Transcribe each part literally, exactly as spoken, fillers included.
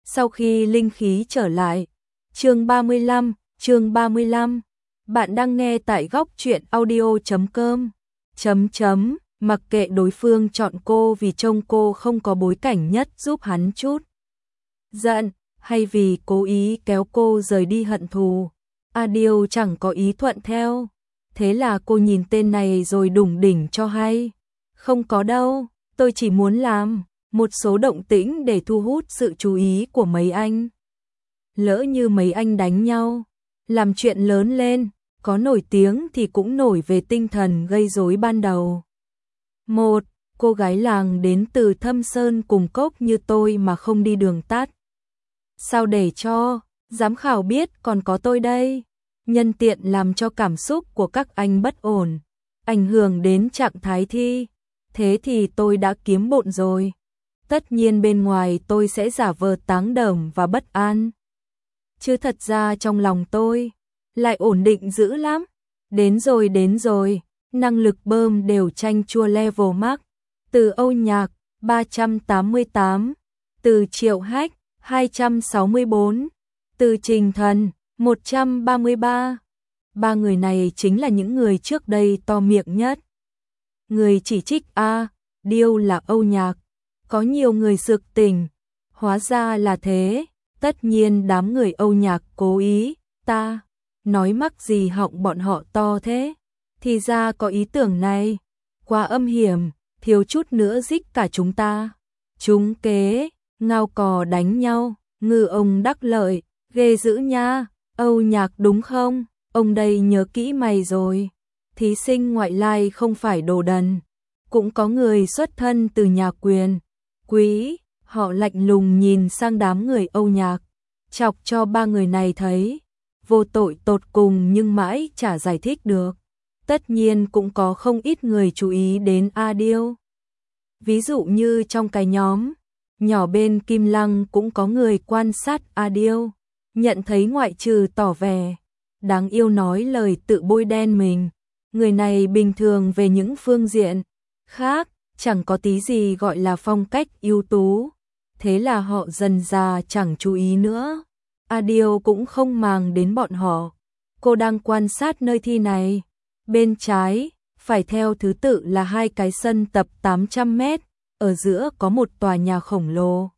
Sau khi linh khí trở lại. Chương ba mươi lăm, chương ba mươi lăm. Bạn đang nghe tại góc truyện audio chấm com. Chấm chấm, mặc kệ đối phương chọn cô vì trông cô không có bối cảnh nhất giúp hắn chút giận, hay vì cố ý kéo cô rời đi hận thù. Adil chẳng có ý thuận theo. Thế là cô nhìn tên này rồi đủng đỉnh cho hay. Không có đâu, tôi chỉ muốn làm một số động tĩnh để thu hút sự chú ý của mấy anh. Lỡ như mấy anh đánh nhau, làm chuyện lớn lên, có nổi tiếng thì cũng nổi về tinh thần gây rối ban đầu. Một, cô gái làng đến từ Thâm Sơn cùng cốc như tôi mà không đi đường tắt. Sao để cho giám khảo biết còn có tôi đây? Nhân tiện làm cho cảm xúc của các anh bất ổn, ảnh hưởng đến trạng thái thi. Thế thì tôi đã kiếm bộn rồi. Tất nhiên bên ngoài tôi sẽ giả vờ táng đờm và bất an. Chứ thật ra trong lòng tôi lại ổn định dữ lắm. Đến rồi đến rồi, năng lực bơm đều chanh chua level max. Từ Âu Nhạc, ba trăm tám mươi tám. Từ Triệu Hách, hai trăm sáu mươi tư. Từ Trình Thần, một trăm ba mươi ba. Ba người này chính là những người trước đây to miệng nhất. Người chỉ trích A, Điêu là Âu Nhạc. Có nhiều người sực tỉnh. Hóa ra là thế. Tất nhiên đám người Âu Nhạc cố ý. Ta nói mắc gì họng bọn họ to thế. Thì ra có ý tưởng này. Quá âm hiểm, thiếu chút nữa rích cả chúng ta. Chúng kế, ngao cò đánh nhau. Ngư ông đắc lợi, ghê dữ nha. Âu Nhạc đúng không? Ông đây nhớ kỹ mày rồi. Thí sinh ngoại lai không phải đồ đần. Cũng có người xuất thân từ nhà quyền. Quý, họ lạnh lùng nhìn sang đám người Âu Nhạc. Chọc cho ba người này thấy. Vô tội tột cùng nhưng mãi chả giải thích được. Tất nhiên cũng có không ít người chú ý đến Adil. Ví dụ như trong cái nhóm nhỏ bên Kim Lăng cũng có người quan sát Adil. Nhận thấy ngoại trừ tỏ vẻ đáng yêu nói lời tự bôi đen mình, người này bình thường về những phương diện khác, chẳng có tí gì gọi là phong cách ưu tú. Thế là họ dần dà chẳng chú ý nữa. Adil cũng không màng đến bọn họ. Cô đang quan sát nơi thi này. Bên trái, phải theo thứ tự là hai cái sân tập tám trăm mét, ở giữa có một tòa nhà khổng lồ.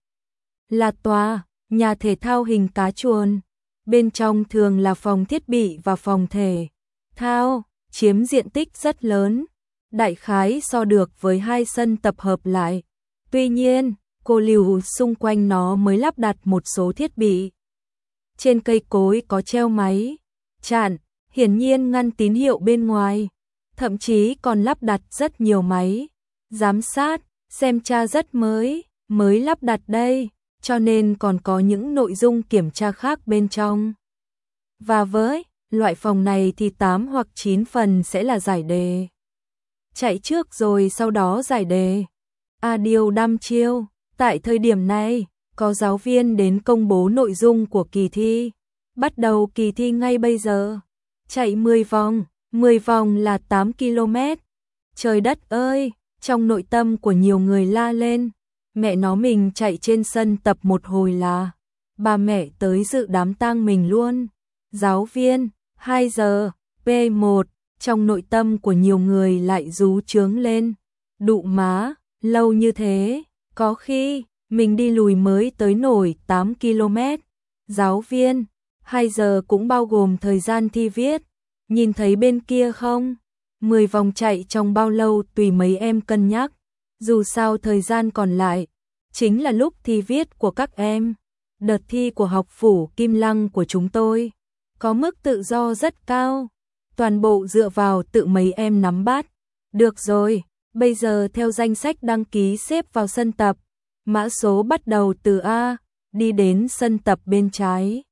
Là tòa nhà thể thao hình cá chuồn. Bên trong thường là phòng thiết bị và phòng thể thao, chiếm diện tích rất lớn, đại khái so được với hai sân tập hợp lại. Tuy nhiên, cô lưu xung quanh nó mới lắp đặt một số thiết bị. Trên cây cối có treo máy chặn, hiển nhiên ngăn tín hiệu bên ngoài, thậm chí còn lắp đặt rất nhiều máy giám sát, xem tra rất mới, mới lắp đặt đây. Cho nên còn có những nội dung kiểm tra khác bên trong. Và với loại phòng này thì tám hoặc chín phần sẽ là giải đề. Chạy trước rồi sau đó giải đề. Adil đăm chiêu, tại thời điểm này, có giáo viên đến công bố nội dung của kỳ thi. Bắt đầu kỳ thi ngay bây giờ. Chạy mười vòng, mười vòng là tám ki lô mét. Trời đất ơi, trong nội tâm của nhiều người la lên. Mẹ nó mình chạy trên sân tập một hồi là bà mẹ tới dự đám tang mình luôn. Giáo viên, hai giờ, P một, trong nội tâm của nhiều người lại rú chướng lên. Đụ má, lâu như thế, có khi mình đi lùi mới tới nổi tám ki lô mét. Giáo viên, hai giờ cũng bao gồm thời gian thi viết. Nhìn thấy bên kia không? mười vòng chạy trong bao lâu tùy mấy em cân nhắc. Dù sao thời gian còn lại chính là lúc thi viết của các em. Đợt thi của học phủ Kim Lăng của chúng tôi có mức tự do rất cao, toàn bộ dựa vào tự mấy em nắm bắt. Được rồi, bây giờ theo danh sách đăng ký xếp vào sân tập. Mã số bắt đầu từ A, đi đến sân tập bên trái.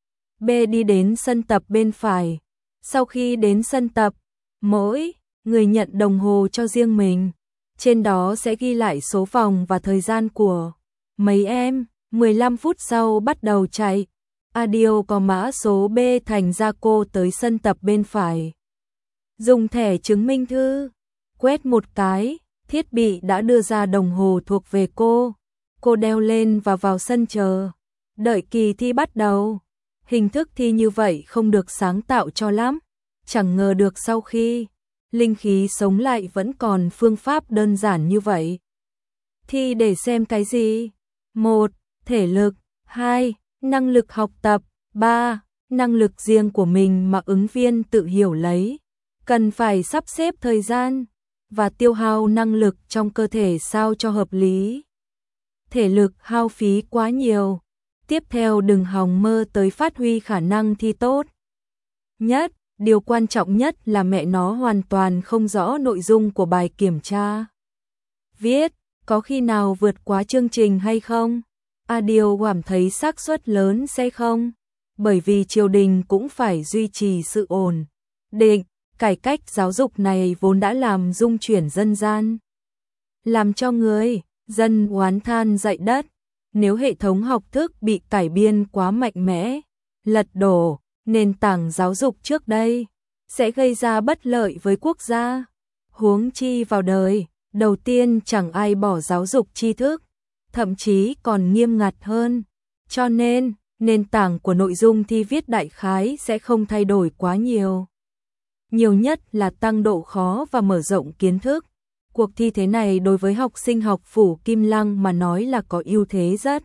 B đi đến sân tập bên phải. Sau khi đến sân tập, mỗi người nhận đồng hồ cho riêng mình. Trên đó sẽ ghi lại số vòng và thời gian của mấy em. mười lăm phút sau bắt đầu chạy. Adil có mã số B, thành ra cô tới sân tập bên phải. Dùng thẻ chứng minh thư, quét một cái, thiết bị đã đưa ra đồng hồ thuộc về cô. Cô đeo lên và vào sân chờ. Đợi kỳ thi bắt đầu, hình thức thi như vậy không được sáng tạo cho lắm, chẳng ngờ được sau khi linh khí sống lại vẫn còn phương pháp đơn giản như vậy. Thi để xem cái gì? một. Thể lực. hai. Năng lực học tập. ba. Năng lực riêng của mình mà ứng viên tự hiểu lấy. Cần phải sắp xếp thời gian và tiêu hao năng lực trong cơ thể sao cho hợp lý. Thể lực hao phí quá nhiều. Tiếp theo đừng hòng mơ tới phát huy khả năng thi tốt nhất. Điều quan trọng nhất là mẹ nó hoàn toàn không rõ nội dung của bài kiểm tra. Viết, có khi nào vượt quá chương trình hay không? À điều cảm thấy xác suất lớn sẽ không. Bởi vì triều đình cũng phải duy trì sự ổn định. Cải cách giáo dục này vốn đã làm rung chuyển dân gian, làm cho người dân oán than dậy đất. Nếu hệ thống học thức bị cải biên quá mạnh mẽ, lật đổ nền tảng giáo dục trước đây, sẽ gây ra bất lợi với quốc gia. Huống chi vào đời đầu tiên chẳng ai bỏ giáo dục tri thức, thậm chí còn nghiêm ngặt hơn. Cho nên, nền tảng của nội dung thi viết đại khái sẽ không thay đổi quá nhiều. Nhiều nhất là tăng độ khó và mở rộng kiến thức. Cuộc thi thế này đối với học sinh học phủ Kim Lăng mà nói là có ưu thế rất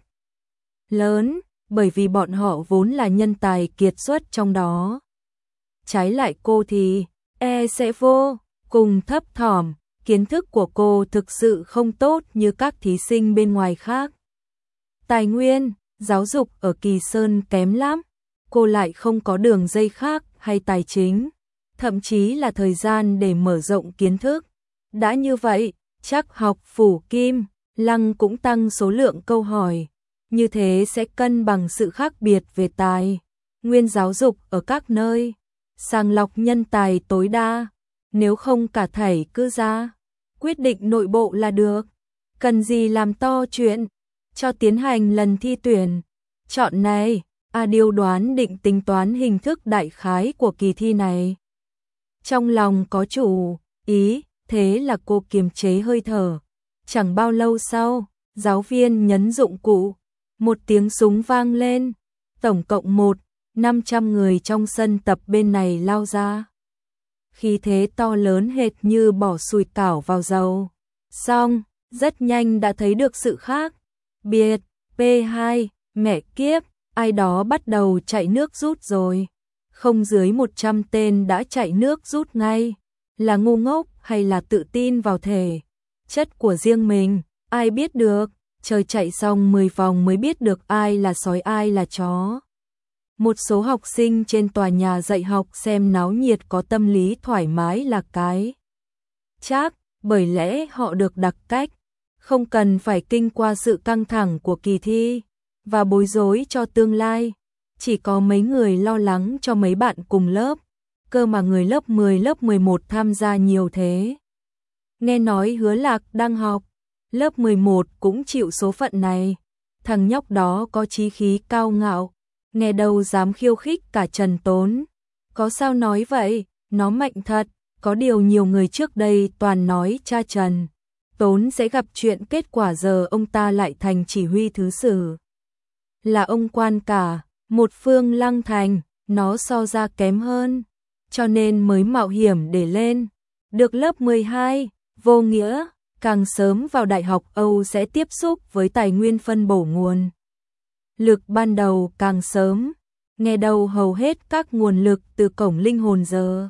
lớn, bởi vì bọn họ vốn là nhân tài kiệt xuất trong đó. Trái lại cô thì e sẽ vô cùng thấp thỏm, kiến thức của cô thực sự không tốt như các thí sinh bên ngoài khác. Tài nguyên, giáo dục ở Kỳ Sơn kém lắm, cô lại không có đường dây khác hay tài chính, thậm chí là thời gian để mở rộng kiến thức. Đã như vậy, chắc học phủ Kim Lăng cũng tăng số lượng câu hỏi. Như thế sẽ cân bằng sự khác biệt về tài nguyên giáo dục ở các nơi, sàng lọc nhân tài tối đa. Nếu không cả thảy cứ ra quyết định nội bộ là được, cần gì làm to chuyện, cho tiến hành lần thi tuyển chọn này. A Điêu đoán định tính toán hình thức đại khái của kỳ thi này, trong lòng có chủ ý, thế là cô kiềm chế hơi thở. Chẳng bao lâu sau, giáo viên nhấn dụng cụ, một tiếng súng vang lên, tổng cộng một năm trăm người trong sân tập bên này lao ra. Khí thế to lớn hệt như bỏ sùi cảo vào dầu. Xong, rất nhanh đã thấy được sự khác biệt. P hai, mẹ kiếp, ai đó bắt đầu chạy nước rút rồi. Không dưới một trăm tên đã chạy nước rút ngay. Là ngu ngốc hay là tự tin vào thể chất của riêng mình, ai biết được. Trời, chạy xong mười vòng mới biết được ai là sói ai là chó. Một số học sinh trên tòa nhà dạy học xem náo nhiệt có tâm lý thoải mái là cái chắc, bởi lẽ họ được đặc cách, không cần phải kinh qua sự căng thẳng của kỳ thi và bối rối cho tương lai. Chỉ có mấy người lo lắng cho mấy bạn cùng lớp, cơ mà người lớp mười, lớp mười một tham gia nhiều thế. Nghe nói Hứa Lạc đang học lớp mười một cũng chịu số phận này. Thằng nhóc đó có chí khí cao ngạo, nghe đâu dám khiêu khích cả Trần Tốn. Có sao nói vậy, nó mạnh thật. Có điều nhiều người trước đây toàn nói cha Trần Tốn sẽ gặp chuyện, kết quả giờ ông ta lại thành chỉ huy thứ sử, là ông quan cả một phương Lăng Thành. Nó so ra kém hơn, cho nên mới mạo hiểm để lên được lớp mười hai. Vô nghĩa, càng sớm vào đại học Âu sẽ tiếp xúc với tài nguyên phân bổ nguồn lực ban đầu càng sớm. Nghe đầu hầu hết các nguồn lực từ cổng linh hồn giờ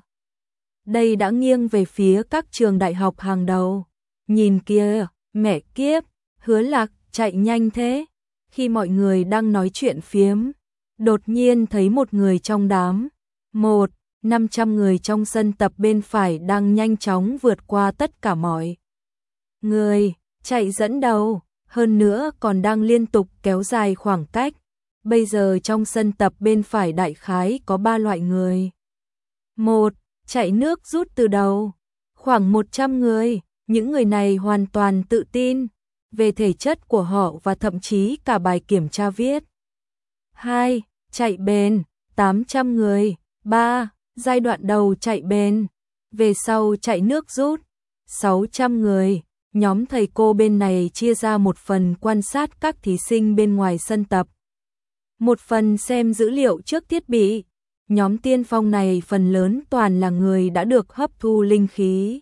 đây đã nghiêng về phía các trường đại học hàng đầu. Nhìn kia, mẹ kiếp, Hứa Lạc chạy nhanh thế. Khi mọi người đang nói chuyện phiếm, đột nhiên thấy một người trong đám một năm trăm người trong sân tập bên phải đang nhanh chóng vượt qua tất cả mọi người, chạy dẫn đầu, hơn nữa còn đang liên tục kéo dài khoảng cách. Bây giờ trong sân tập bên phải đại khái có ba loại người. Một, chạy nước rút từ đầu, khoảng một trăm người, những người này hoàn toàn tự tin về thể chất của họ và thậm chí cả bài kiểm tra viết. Hai, chạy bền, tám trăm người. Ba, giai đoạn đầu chạy bền, về sau chạy nước rút, sáu trăm người. Nhóm thầy cô bên này chia ra một phần quan sát các thí sinh bên ngoài sân tập. Một phần xem dữ liệu trước thiết bị. Nhóm tiên phong này phần lớn toàn là người đã được hấp thu linh khí.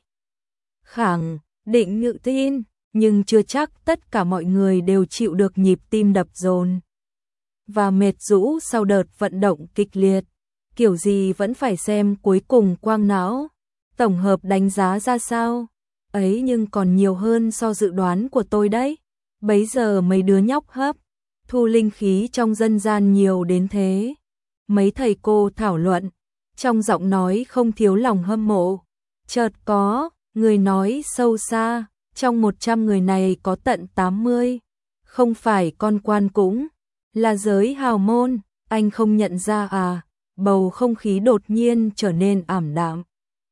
Khẳng định ngự tin, nhưng chưa chắc tất cả mọi người đều chịu được nhịp tim đập dồn và mệt rũ sau đợt vận động kịch liệt. Kiểu gì vẫn phải xem cuối cùng quang não, tổng hợp đánh giá ra sao. Ấy nhưng còn nhiều hơn so dự đoán của tôi đấy. Bấy giờ mấy đứa nhóc hấp thu linh khí trong dân gian nhiều đến thế. Mấy thầy cô thảo luận, trong giọng nói không thiếu lòng hâm mộ. Chợt có người nói sâu xa, trong một trăm người này có tận tám mươi không phải con quan cũng là giới hào môn, anh không nhận ra à? Bầu không khí đột nhiên trở nên ảm đạm.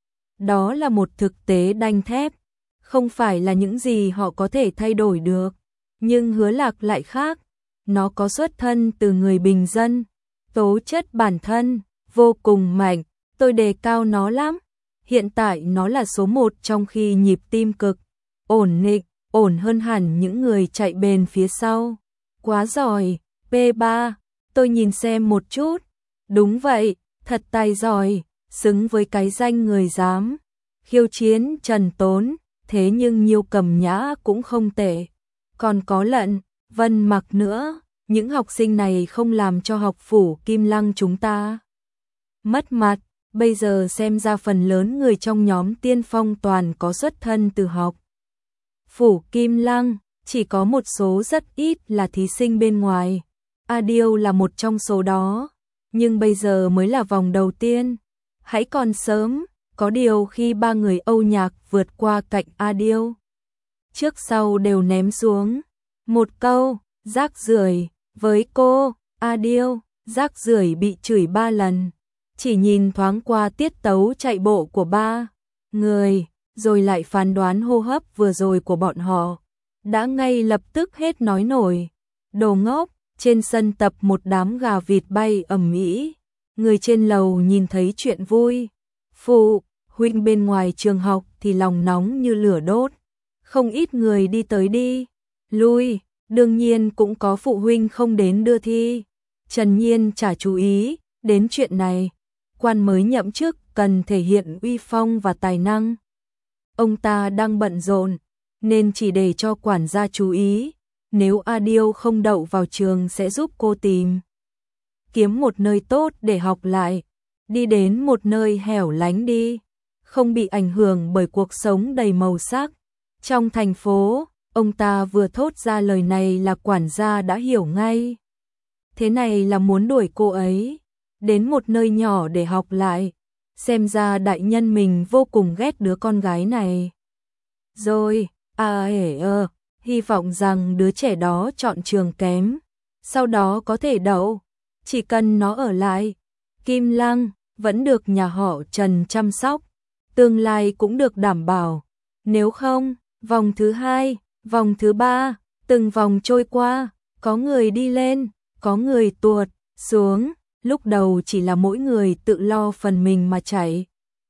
Đó là một thực tế đanh thép, không phải là những gì họ có thể thay đổi được. Nhưng Hứa Lạc lại khác, nó có xuất thân từ người bình dân, tố chất bản thân vô cùng mạnh, tôi đề cao nó lắm. Hiện tại nó là số một trong khi nhịp tim cực ổn định, ổn hơn hẳn những người chạy bền phía sau. Quá giỏi, P ba, tôi nhìn xem một chút. Đúng vậy, thật tài giỏi, xứng với cái danh người dám khiêu chiến Trần Tốn, thế nhưng Nhiêu Cầm Nhã cũng không tệ. Còn có Lận Vân Mặc nữa, những học sinh này không làm cho học phủ Kim Lăng chúng ta mất mặt. Bây giờ xem ra phần lớn người trong nhóm tiên phong toàn có xuất thân từ học phủ Kim Lăng, chỉ có một số rất ít là thí sinh bên ngoài. A Điêu là một trong số đó, nhưng bây giờ mới là vòng đầu tiên, hãy còn sớm. Có điều khi ba người Âu Nhạc vượt qua cạnh A Điêu, trước sau đều ném xuống một câu rác rưởi với cô. A Điêu, rác rưởi bị chửi ba lần. Chỉ nhìn thoáng qua tiết tấu chạy bộ của ba người, rồi lại phán đoán hô hấp vừa rồi của bọn họ, đã ngay lập tức hết nói nổi. Đồ ngốc. Trên sân tập một đám gà vịt bay ầm ĩ. Người trên lầu nhìn thấy chuyện vui. Phụ huynh bên ngoài trường học thì lòng nóng như lửa đốt. Không ít người đi tới đi lui, đương nhiên cũng có phụ huynh không đến đưa thi. Trần Nhiên chả chú ý đến chuyện này. Quan mới nhậm chức cần thể hiện uy phong và tài năng. Ông ta đang bận rộn nên chỉ để cho quản gia chú ý. Nếu A Điêu không đậu vào trường sẽ giúp cô tìm kiếm một nơi tốt để học lại, đi đến một nơi hẻo lánh đi, không bị ảnh hưởng bởi cuộc sống đầy màu sắc trong thành phố. Ông ta vừa thốt ra lời này là quản gia đã hiểu ngay. Thế này là muốn đuổi cô ấy đến một nơi nhỏ để học lại. Xem ra đại nhân mình vô cùng ghét đứa con gái này. Rồi, à ể ơ, hy vọng rằng đứa trẻ đó chọn trường kém, sau đó có thể đậu. Chỉ cần nó ở lại Kim Lăng, vẫn được nhà họ Trần chăm sóc, tương lai cũng được đảm bảo. Nếu không, vòng thứ hai, vòng thứ ba, từng vòng trôi qua, có người đi lên, có người tuột xuống. Lúc đầu chỉ là mỗi người tự lo phần mình mà chạy,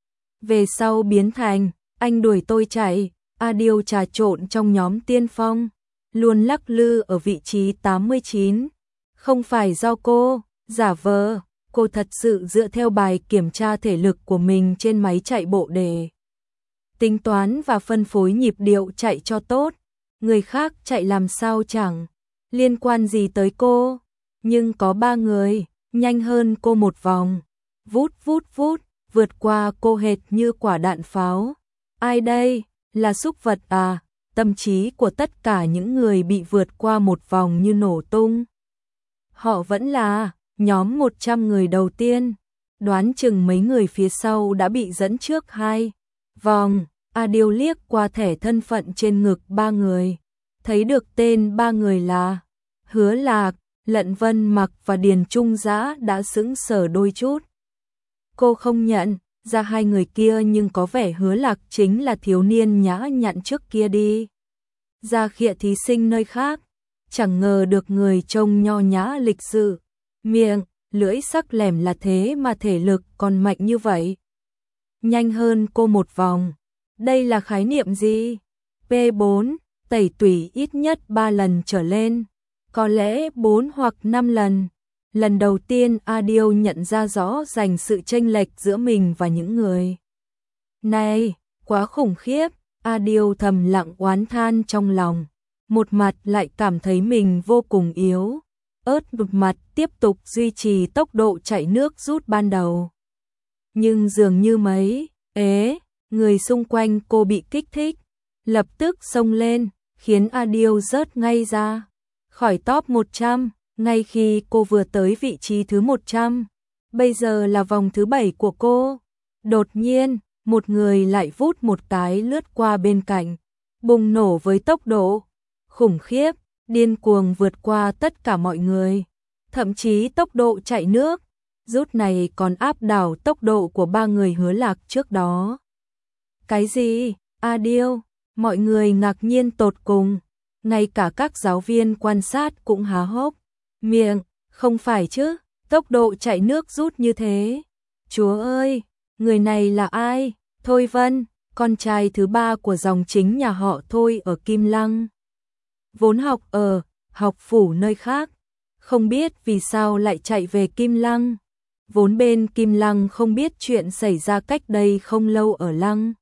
về sau biến thành anh đuổi tôi chạy. A Điêu trà trộn trong nhóm tiên phong, luôn lắc lư ở vị trí tám mươi chín. Không phải do cô giả vờ, cô thật sự dựa theo bài kiểm tra thể lực của mình trên máy chạy bộ để tính toán và phân phối nhịp điệu chạy cho tốt. Người khác chạy làm sao chẳng liên quan gì tới cô, nhưng có ba người nhanh hơn cô một vòng, vút vút vút, vượt qua cô hệt như quả đạn pháo. Ai đây? Là súc vật à? Tâm trí của tất cả những người bị vượt qua một vòng như nổ tung. Họ vẫn là nhóm một trăm người đầu tiên, đoán chừng mấy người phía sau đã bị dẫn trước hai vòng. A Điêu liếc qua thẻ thân phận trên ngực ba người, thấy được tên ba người là Hứa Lạc, Lận Vân Mặc và Điền Trung Dã đã sững sờ đôi chút. Cô không nhận ra hai người kia, nhưng có vẻ Hứa Lạc chính là thiếu niên nhã nhặn trước kia đi ra khịa thí sinh nơi khác. Chẳng ngờ được người trông nho nhã lịch sự, miệng, lưỡi sắc lẻm là thế mà thể lực còn mạnh như vậy. Nhanh hơn cô một vòng. Đây là khái niệm gì? P bốn, tẩy tủy ít nhất ba lần trở lên, có lẽ bốn hoặc năm lần. Lần đầu tiên Adil nhận ra rõ ràng sự chênh lệch giữa mình và những người này, quá khủng khiếp. Adil thầm lặng oán than trong lòng, một mặt lại cảm thấy mình vô cùng yếu ớt, một mặt tiếp tục duy trì tốc độ chạy nước rút ban đầu. Nhưng dường như mấy ế người xung quanh cô bị kích thích, lập tức xông lên, khiến Adil rớt ngay ra khỏi top một trăm, ngay khi cô vừa tới vị trí thứ một trăm. Bây giờ là vòng thứ bảy của cô. Đột nhiên, một người lại vút một cái lướt qua bên cạnh, bùng nổ với tốc độ khủng khiếp, điên cuồng vượt qua tất cả mọi người, thậm chí tốc độ chạy nước rút này còn áp đảo tốc độ của ba người Hứa Lạc trước đó. Cái gì? Adil? Mọi người ngạc nhiên tột cùng, ngay cả các giáo viên quan sát cũng há hốc miệng, không phải chứ, tốc độ chạy nước rút như thế. Chúa ơi, người này là ai? Thôi Vân, con trai thứ ba của dòng chính nhà họ Thôi ở Kim Lăng. Vốn học ở học phủ nơi khác, không biết vì sao lại chạy về Kim Lăng. Vốn bên Kim Lăng không biết chuyện xảy ra cách đây không lâu ở Lăng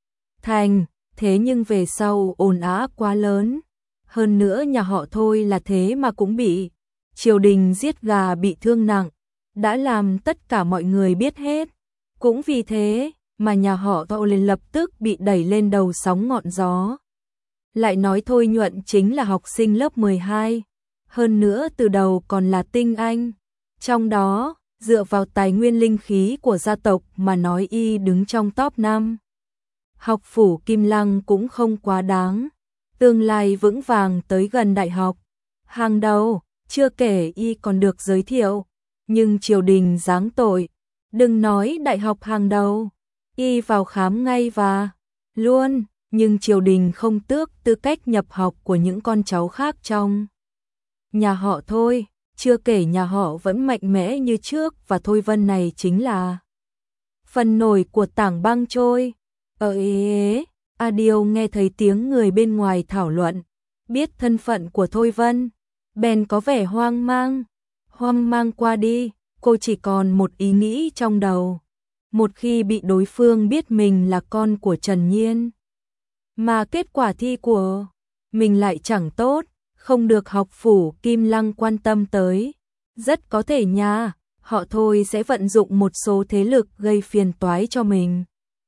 Thành, thế nhưng về sau ồn ào quá lớn. Hơn nữa nhà họ Thôi là thế mà cũng bị triều đình giết gà bị thương nặng, đã làm tất cả mọi người biết hết. Cũng vì thế mà nhà họ Thôi liền lập tức bị đẩy lên đầu sóng ngọn gió. Lại nói Thôi Nhuận chính là học sinh lớp mười hai, hơn nữa từ đầu còn là tinh anh. Trong đó, dựa vào tài nguyên linh khí của gia tộc mà nói y đứng trong top năm. Học phủ Kim Lăng cũng không quá đáng, tương lai vững vàng tới gần đại học hàng đầu, chưa kể y còn được giới thiệu, nhưng triều đình giáng tội, đừng nói đại học hàng đầu, y vào khám ngay và luôn, nhưng triều đình không tước tư cách nhập học của những con cháu khác trong nhà họ Thôi, chưa kể nhà họ vẫn mạnh mẽ như trước và Thôi Vân này chính là phần nổi của tảng băng trôi. Ờ ế, Adil nghe thấy tiếng người bên ngoài thảo luận, biết thân phận của Thôi Vân, bèn có vẻ hoang mang. Hoang mang qua đi, cô chỉ còn một ý nghĩ trong đầu. Một khi bị đối phương biết mình là con của Trần Nhiên, mà kết quả thi của mình lại chẳng tốt, không được học phủ Kim Lăng quan tâm tới, rất có thể nhà họ Thôi sẽ vận dụng một số thế lực gây phiền toái cho mình.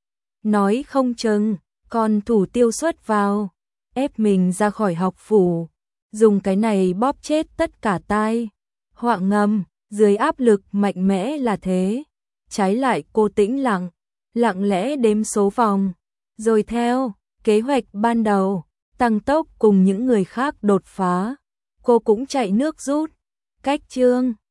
Nói không chừng, còn thủ tiêu xuất vào, ép mình ra khỏi học phủ, dùng cái này bóp chết tất cả tai họa ngầm, dưới áp lực mạnh mẽ là thế. Trái lại cô tĩnh lặng, lặng lẽ đếm số vòng, rồi theo kế hoạch ban đầu, tăng tốc cùng những người khác đột phá. Cô cũng chạy nước rút, cách chương